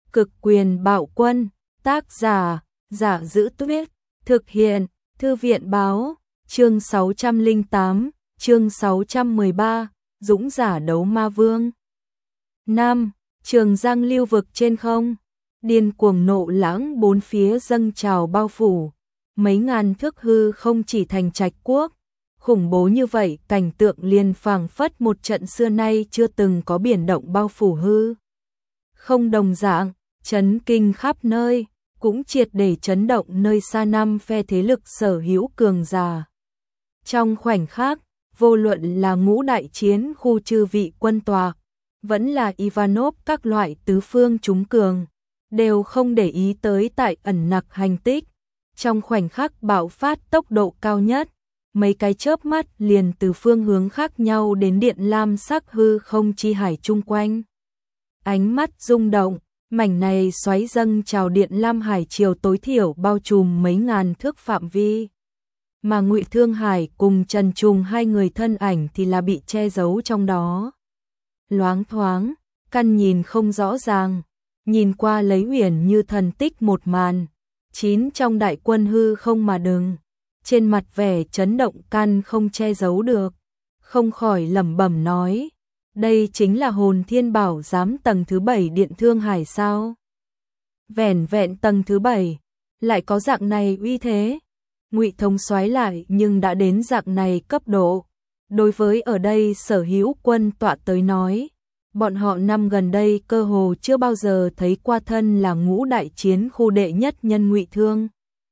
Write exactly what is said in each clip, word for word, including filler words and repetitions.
Cực quyền bạo quân, tác giả, Giả Giữ Tuyết, thực hiện, Thư viện báo, chương sáu trăm lẻ tám, chương sáu trăm mười ba, Dũng giả đấu ma vương. Nam, Trường Giang lưu vực trên không, điên cuồng nộ lãng bốn phía dâng trào bao phủ, mấy ngàn thước hư không chỉ thành trạch quốc. Khủng bố như vậy, cảnh tượng liền phảng phất một trận xưa nay chưa từng có biển động bao phủ hư. Không đồng dạng, chấn kinh khắp nơi, cũng triệt để chấn động nơi xa năm phe thế lực sở hữu cường giả. Trong khoảnh khắc, vô luận là ngũ đại chiến khu chư vị quân tòa, vẫn là Ivanov các loại tứ phương chúng cường, đều không để ý tới tại ẩn nặc hành tích. Trong khoảnh khắc bạo phát tốc độ cao nhất, mấy cái chớp mắt liền từ phương hướng khác nhau đến điện lam sắc hư không chi hải chung quanh. Ánh mắt rung động, mảnh này xoáy dâng trào điện lam hải chiều tối thiểu bao trùm mấy ngàn thước phạm vi. Mà Ngụy Thương Hải cùng Trần Trùng hai người thân ảnh thì là bị che giấu trong đó. Loáng thoáng, căn nhìn không rõ ràng, nhìn qua lấy huyền như thần tích một màn. Chín trong đại quân hư không mà đừng, trên mặt vẻ chấn động căn không che giấu được, không khỏi lẩm bẩm nói, đây chính là Hồn Thiên Bảo Giám tầng thứ bảy Điện Thương Hải sao? Vẻn vẹn tầng thứ bảy, lại có dạng này uy thế. Ngụy Thông xoáy lại nhưng đã đến dạng này cấp độ. Đối với ở đây sở hữu quân tọa tới nói, bọn họ năm gần đây cơ hồ chưa bao giờ thấy qua thân là ngũ đại chiến khu đệ nhất nhân Ngụy Thương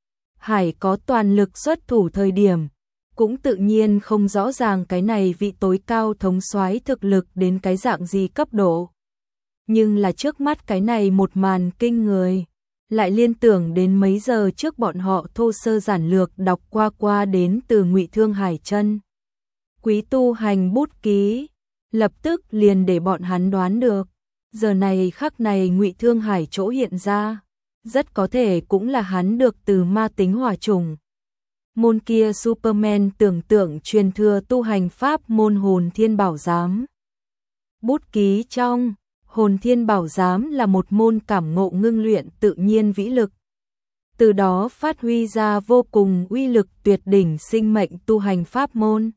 Hải có toàn lực xuất thủ thời điểm, cũng tự nhiên không rõ ràng cái này vị tối cao thống soái thực lực đến cái dạng gì cấp độ. Nhưng là trước mắt cái này một màn kinh người, lại liên tưởng đến mấy giờ trước bọn họ thô sơ giản lược đọc qua qua đến từ Ngụy Thương Hải chân quý tu hành bút ký, lập tức liền để bọn hắn đoán được, giờ này khắc này Ngụy Thương Hải chỗ hiện ra, rất có thể cũng là hắn được từ ma tính hỏa trùng. Môn kia Superman tưởng tượng truyền thừa tu hành pháp môn Hồn Thiên Bảo Giám. Bút ký trong Hồn Thiên Bảo Giám là một môn cảm ngộ ngưng luyện tự nhiên vĩ lực. Từ đó phát huy ra vô cùng uy lực tuyệt đỉnh sinh mệnh tu hành pháp môn.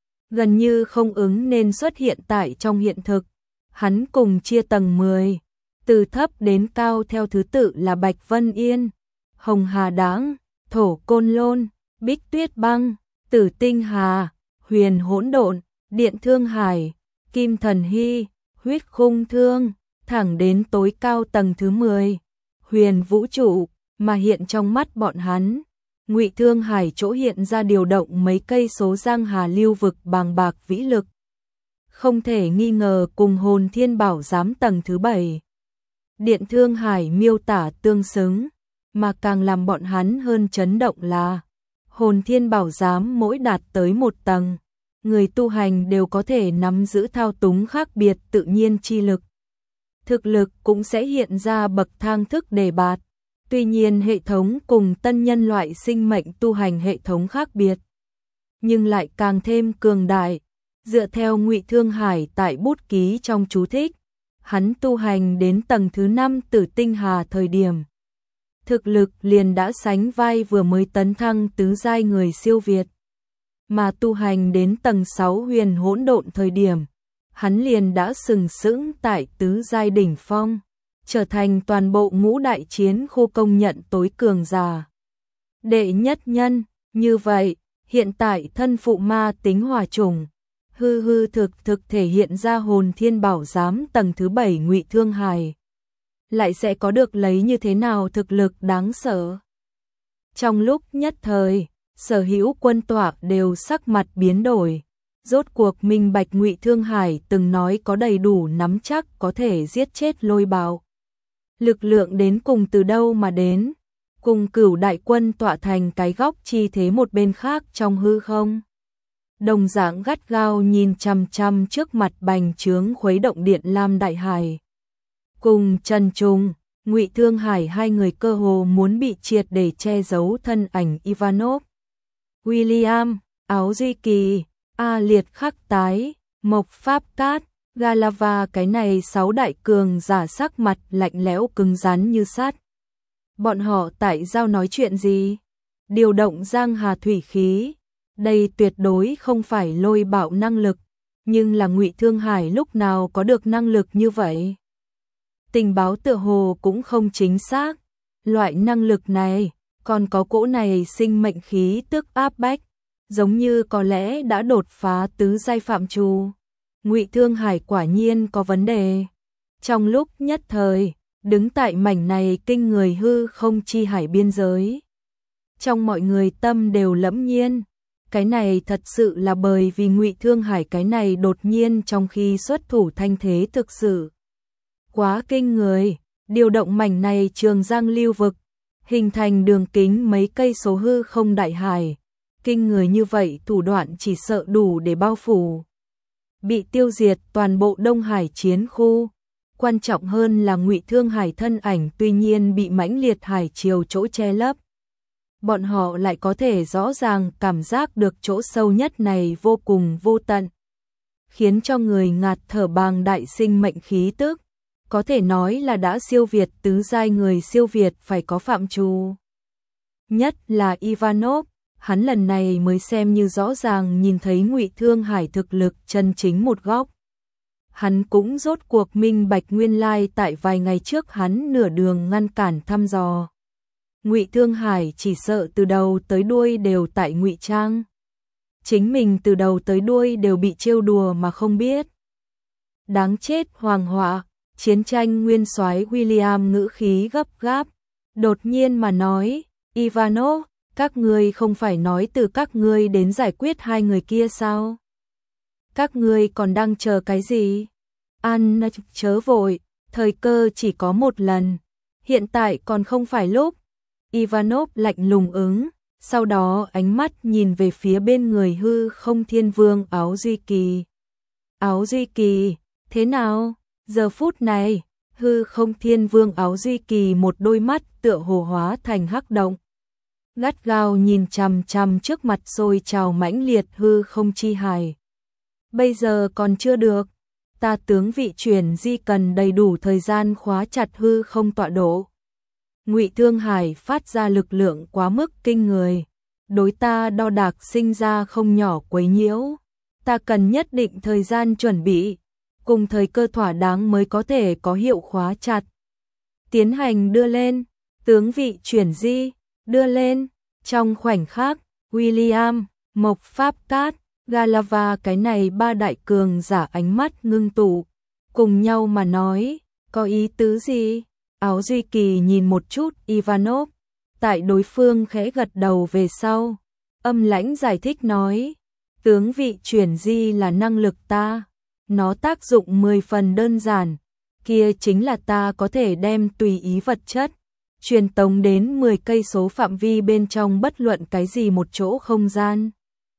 Gần như không ứng nên xuất hiện tại trong hiện thực. Hắn cùng chia tầng mười, từ thấp đến cao theo thứ tự là Bạch Vân Yên, Hồng Hà Đáng, Thổ Côn Lôn, Bích Tuyết Băng, Tử Tinh Hà, Huyền Hỗn Độn, Điện Thương Hải, Kim Thần Hy, Huyết Khung Thương, thẳng đến tối cao tầng thứ mười, Huyền Vũ Trụ, mà hiện trong mắt bọn hắn, Ngụy Thương Hải chỗ hiện ra điều động mấy cây số giang hà lưu vực bàng bạc vĩ lực. Không thể nghi ngờ cùng Hồn Thiên Bảo Giám tầng thứ bảy. Điện Thương Hải miêu tả tương xứng, mà càng làm bọn hắn hơn chấn động là Hồn Thiên Bảo Giám mỗi đạt tới một tầng, người tu hành đều có thể nắm giữ thao túng khác biệt tự nhiên chi lực. Thực lực cũng sẽ hiện ra bậc thang thức đề bạt. Tuy nhiên hệ thống cùng tân nhân loại sinh mệnh tu hành hệ thống khác biệt, nhưng lại càng thêm cường đại. Dựa theo Ngụy Thương Hải tại bút ký trong chú thích, hắn tu hành đến tầng thứ năm Tử Tinh Hà thời điểm, thực lực liền đã sánh vai vừa mới tấn thăng tứ giai người siêu việt. Mà tu hành đến tầng sáu Huyền Hỗn Độn thời điểm, hắn liền đã sừng sững tại tứ giai đỉnh phong, trở thành toàn bộ ngũ đại chiến khu công nhận tối cường giả. Đệ nhất nhân, như vậy, hiện tại thân phụ ma tính hỏa trùng, hư hư thực thực thể hiện ra Hồn Thiên Bảo Giám tầng thứ bảy Ngụy Thương Hải. Lại sẽ có được lấy như thế nào thực lực đáng sợ. Trong lúc nhất thời, sở hữu quân tọa đều sắc mặt biến đổi. Rốt cuộc minh bạch Ngụy Thương Hải từng nói có đầy đủ nắm chắc có thể giết chết Lôi Bạo. Lực lượng đến cùng từ đâu mà đến, cùng Cửu đại quân tọa thành cái góc chi thế một bên khác trong hư không. Đồng dạng gắt gao nhìn chằm chằm trước mặt bành trướng khuấy động điện lam đại hải. Cùng Trần Trùng, Ngụy Thương Hải hai người cơ hồ muốn bị triệt để che giấu thân ảnh Ivanov. William, Áo Duy Kỳ, A Liệt Khắc Tái, Mộc Pháp Cát, Galava cái này sáu đại cường giả sắc mặt lạnh lẽo cứng rắn như sắt. Bọn họ tại giao nói chuyện gì? Điều động giang hà thủy khí. Đây tuyệt đối không phải lôi bạo năng lực, nhưng là Ngụy Thương Hải lúc nào có được năng lực như vậy? Tình báo tựa hồ cũng không chính xác. Loại năng lực này, còn có cỗ này sinh mệnh khí tức áp bách, giống như có lẽ đã đột phá tứ giai phạm trù. Ngụy Thương Hải quả nhiên có vấn đề. Trong lúc nhất thời, đứng tại mảnh này kinh người hư không chi hải biên giới, trong mọi người tâm đều lẫm nhiên. Cái này thật sự là bởi vì Ngụy Thương Hải cái này đột nhiên trong khi xuất thủ thanh thế thực sự quá kinh người, điều động mảnh này trường giang lưu vực, hình thành đường kính mấy cây số hư không đại hải. Kinh người như vậy thủ đoạn chỉ sợ đủ để bao phủ, bị tiêu diệt toàn bộ Đông Hải chiến khu. Quan trọng hơn là Ngụy Thương Hải thân ảnh tuy nhiên bị mãnh liệt hải triều chỗ che lấp. Bọn họ lại có thể rõ ràng cảm giác được chỗ sâu nhất này vô cùng vô tận, khiến cho người ngạt thở bàng đại sinh mệnh khí tức, có thể nói là đã siêu việt tứ giai người siêu việt phải có phạm trù. Nhất là Ivanov, hắn lần này mới xem như rõ ràng nhìn thấy Ngụy Thương Hải thực lực chân chính một góc. Hắn cũng rốt cuộc minh bạch nguyên lai tại vài ngày trước hắn nửa đường ngăn cản thăm dò. Ngụy Thương Hải chỉ sợ từ đầu tới đuôi đều tại ngụy trang. Chính mình từ đầu tới đuôi đều bị trêu đùa mà không biết. Đáng chết hoàng họa, chiến tranh nguyên soái William ngữ khí gấp gáp, đột nhiên mà nói, Ivanov, các ngươi không phải nói từ các ngươi đến giải quyết hai người kia sao? Các ngươi còn đang chờ cái gì? An chớ vội, thời cơ chỉ có một lần, hiện tại còn không phải lúc. Ivanov lạnh lùng ứng, sau đó ánh mắt nhìn về phía bên người hư không thiên vương Áo Duy Kỳ. Áo Duy Kỳ, thế nào? Giờ phút này, hư không thiên vương Áo Duy Kỳ một đôi mắt tựa hồ hóa thành hắc động, gắt gao nhìn chằm chằm trước mặt sôi trào mãnh liệt hư không chi hải. Bây giờ còn chưa được, ta tướng vị chuyển di cần đầy đủ thời gian khóa chặt hư không tọa độ. Ngụy Thương Hải phát ra lực lượng quá mức kinh người, đối ta đo đạc sinh ra không nhỏ quấy nhiễu. Ta cần nhất định thời gian chuẩn bị, cùng thời cơ thỏa đáng mới có thể có hiệu khóa chặt. Tiến hành đưa lên, tướng vị chuyển di, đưa lên. Trong khoảnh khắc, William, Mộc Pháp Cát, Galava cái này ba đại cường giả ánh mắt ngưng tụ, cùng nhau mà nói, có ý tứ gì? Áo Duy Kỳ nhìn một chút Ivanov, tại đối phương khẽ gật đầu về sau, âm lãnh giải thích nói, tướng vị chuyển di là năng lực ta, nó tác dụng mười phần đơn giản, kia chính là ta có thể đem tùy ý vật chất truyền tống đến mười cây số phạm vi bên trong bất luận cái gì một chỗ không gian.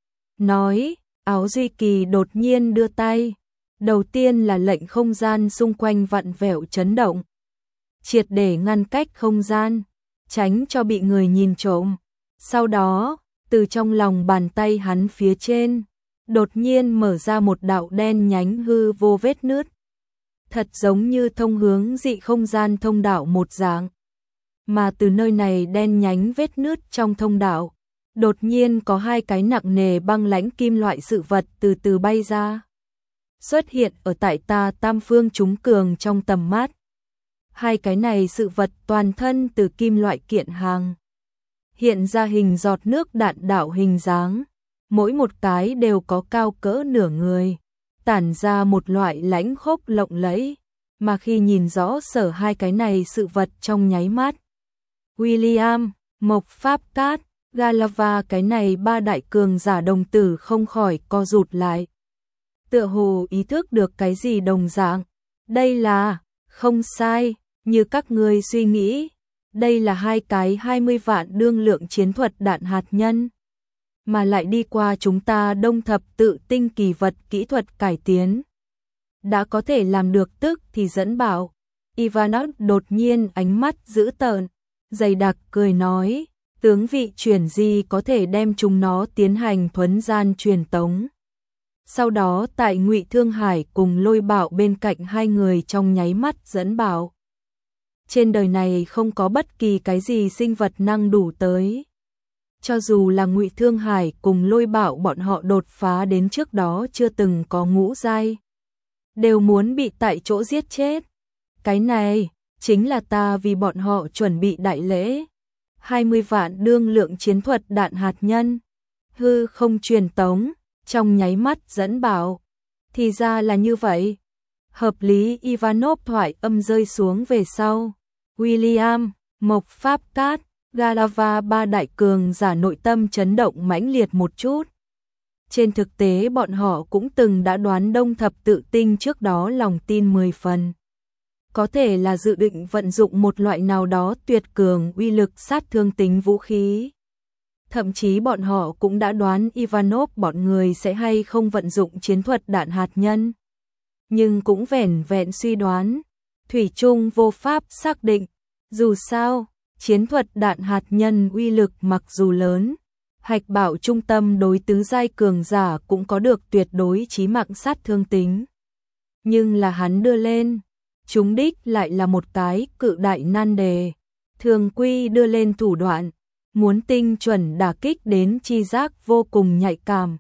Nói, Áo Duy Kỳ đột nhiên đưa tay, đầu tiên là lệnh không gian xung quanh vặn vẹo chấn động, triệt để ngăn cách không gian, tránh cho bị người nhìn trộm. Sau đó, từ trong lòng bàn tay hắn phía trên, đột nhiên mở ra một đạo đen nhánh hư vô vết nứt, thật giống như thông hướng dị không gian thông đạo một dạng. Mà từ nơi này đen nhánh vết nứt trong thông đạo, đột nhiên có hai cái nặng nề băng lãnh kim loại sự vật từ từ bay ra, xuất hiện ở tại ta tam phương chúng cường trong tầm mắt. Hai cái này sự vật toàn thân từ kim loại kiện hàng, hiện ra hình giọt nước đạn đạo hình dáng, mỗi một cái đều có cao cỡ nửa người, tản ra một loại lãnh khốc lộng lẫy, mà khi nhìn rõ sở hai cái này sự vật trong nháy mắt, William, Mộc Pháp Cát, Galava cái này ba đại cường giả đồng tử không khỏi co rụt lại. Tựa hồ ý thức được cái gì đồng dạng, đây là, không sai, như các ngươi suy nghĩ, đây là hai cái hai mươi vạn đương lượng chiến thuật đạn hạt nhân, mà lại đi qua chúng ta đông thập tự tinh kỳ vật kỹ thuật cải tiến. Đã có thể làm được tức thì dẫn bảo. Ivanov đột nhiên ánh mắt dữ tợn, dày đặc cười nói, tướng vị chuyển di có thể đem chúng nó tiến hành thuấn gian truyền tống. Sau đó tại Ngụy Thương Hải cùng Lôi Bảo bên cạnh hai người trong nháy mắt dẫn bảo. Trên đời này không có bất kỳ cái gì sinh vật năng đủ tới. Cho dù là Ngụy Thương Hải cùng Lôi Bảo bọn họ đột phá đến trước đó chưa từng có ngũ giai, đều muốn bị tại chỗ giết chết. Cái này chính là ta vì bọn họ chuẩn bị đại lễ. hai mươi vạn đương lượng chiến thuật đạn hạt nhân, hư không truyền tống, trong nháy mắt dẫn bảo. Thì ra là như vậy. Hợp lý. Ivanov thoại âm rơi xuống về sau. William, Mộc Pháp Cát, Galava ba đại cường giả nội tâm chấn động mãnh liệt một chút. Trên thực tế bọn họ cũng từng đã đoán Đông Thập Tự Tinh trước đó lòng tin mười phần. Có thể là dự định vận dụng một loại nào đó tuyệt cường uy lực sát thương tính vũ khí. Thậm chí bọn họ cũng đã đoán Ivanov bọn người sẽ hay không vận dụng chiến thuật đạn hạt nhân. Nhưng cũng vẻn vẹn suy đoán, thủy chung vô pháp xác định. Dù sao, chiến thuật đạn hạt nhân uy lực mặc dù lớn, hạch bảo trung tâm đối tứ giai cường giả cũng có được tuyệt đối chí mạng sát thương tính. Nhưng là hắn đưa lên, trúng đích lại là một cái cự đại nan đề. Thường quy đưa lên thủ đoạn, muốn tinh chuẩn đả kích đến chi giác vô cùng nhạy cảm.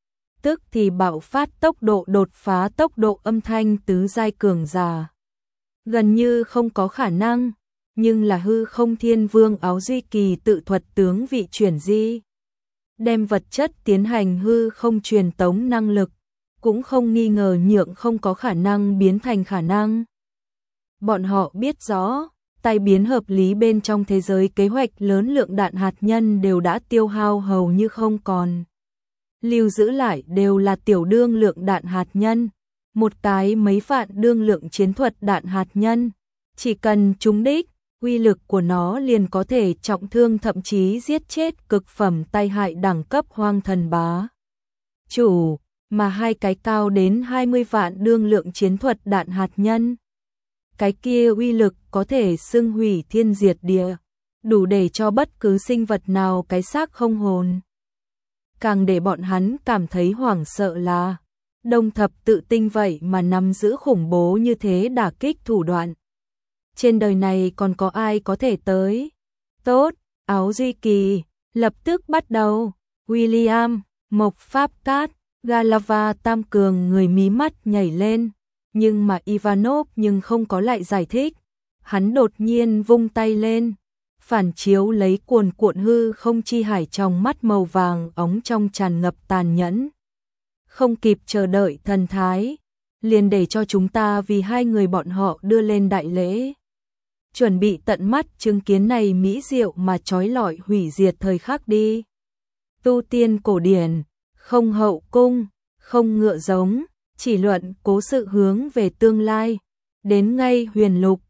Tức thì bạo phát tốc độ đột phá tốc độ âm thanh tứ giai cường giả. Gần như không có khả năng, nhưng là hư không thiên vương áo duy kỳ tự thuật tướng vị chuyển di. Đem vật chất tiến hành hư không truyền tống năng lực, cũng không nghi ngờ nhượng không có khả năng biến thành khả năng. Bọn họ biết rõ, tai biến hợp lý bên trong thế giới kế hoạch lớn lượng đạn hạt nhân đều đã tiêu hao hầu như không còn. Lưu giữ lại đều là tiểu đương lượng đạn hạt nhân, một cái mấy vạn đương lượng chiến thuật đạn hạt nhân. Chỉ cần trúng đích, uy lực của nó liền có thể trọng thương thậm chí giết chết cực phẩm tai hại đẳng cấp hoang thần bá chủ, mà hai cái cao đến hai mươi vạn đương lượng chiến thuật đạn hạt nhân. Cái kia uy lực có thể xưng hủy thiên diệt địa, đủ để cho bất cứ sinh vật nào cái xác không hồn. Càng để bọn hắn cảm thấy hoảng sợ là Đông Thập Tự Tinh vậy mà nắm giữ khủng bố như thế đả kích thủ đoạn. Trên đời này còn có ai có thể tới? Tốt, áo duy kỳ, lập tức bắt đầu. William, Mộc Pháp Cát, Galava tam cường người mí mắt nhảy lên. Nhưng mà Ivanov nhưng không có lại giải thích. Hắn đột nhiên vung tay lên, phản chiếu lấy cuồn cuộn hư không chi hải trong mắt màu vàng óng trong tràn ngập tàn nhẫn. Không kịp chờ đợi thần thái, liền để cho chúng ta vì hai người bọn họ đưa lên đại lễ. Chuẩn bị tận mắt chứng kiến này mỹ diệu mà trói lọi hủy diệt thời khắc đi. Tu tiên cổ điển, không hậu cung, không ngựa giống, chỉ luận cố sự hướng về tương lai. Đến ngay huyền lục,